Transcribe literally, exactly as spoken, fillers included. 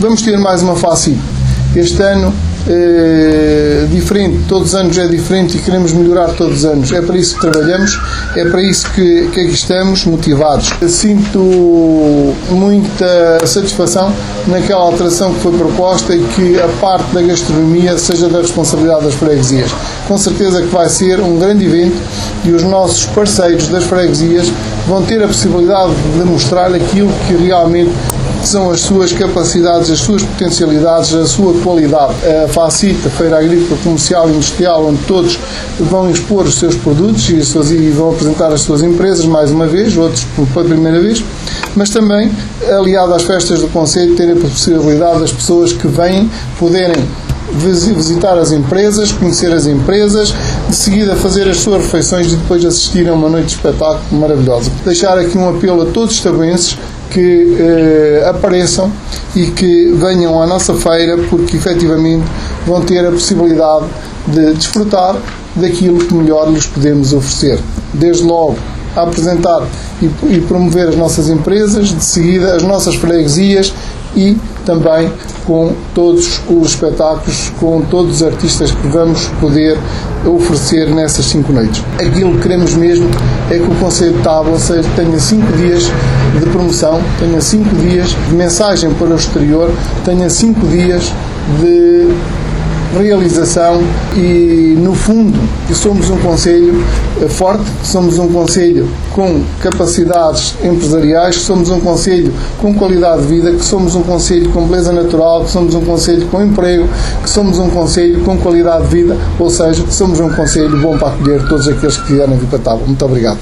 Vamos ter mais uma FACIT. Este ano, eh, diferente, todos os anos é diferente e queremos melhorar todos os anos. É para isso que trabalhamos, é para isso que, que aqui estamos, motivados. Sinto muita satisfação naquela alteração que foi proposta e que a parte da gastronomia seja da responsabilidade das freguesias. Com certeza que vai ser um grande evento e os nossos parceiros das freguesias vão ter a possibilidade de mostrar aquilo que realmente são as suas capacidades, as suas potencialidades, a sua qualidade. A FACIT, a Feira Agrícola, Comercial e Industrial, onde todos vão expor os seus produtos e, as suas, e vão apresentar as suas empresas mais uma vez, outros pela primeira vez, mas também, aliado às festas do Concelho, terem a possibilidade das pessoas que vêm poderem visitar as empresas, conhecer as empresas, de seguida fazer as suas refeições e depois assistir a uma noite de espetáculo maravilhosa. Deixar aqui um apelo a todos os tabuenses que eh, apareçam e que venham à nossa feira, porque efetivamente vão ter a possibilidade de desfrutar daquilo que melhor lhes podemos oferecer. Desde logo a apresentar e, e promover as nossas empresas, de seguida as nossas freguesias e também com todos os espetáculos, com todos os artistas que vamos poder oferecer nessas cinco noites. Aquilo que queremos mesmo é que o Concelho de Tábua seja, tenha cinco dias de promoção, tenha cinco dias de mensagem para o exterior, tenha cinco dias de realização e, no fundo, que somos um concelho forte, somos um concelho com capacidades empresariais, que somos um concelho com qualidade de vida, que somos um concelho com beleza natural, que somos um concelho com emprego, que somos um concelho com qualidade de vida, ou seja, que somos um concelho bom para acolher todos aqueles que vierem vir para Tábua. Muito obrigado.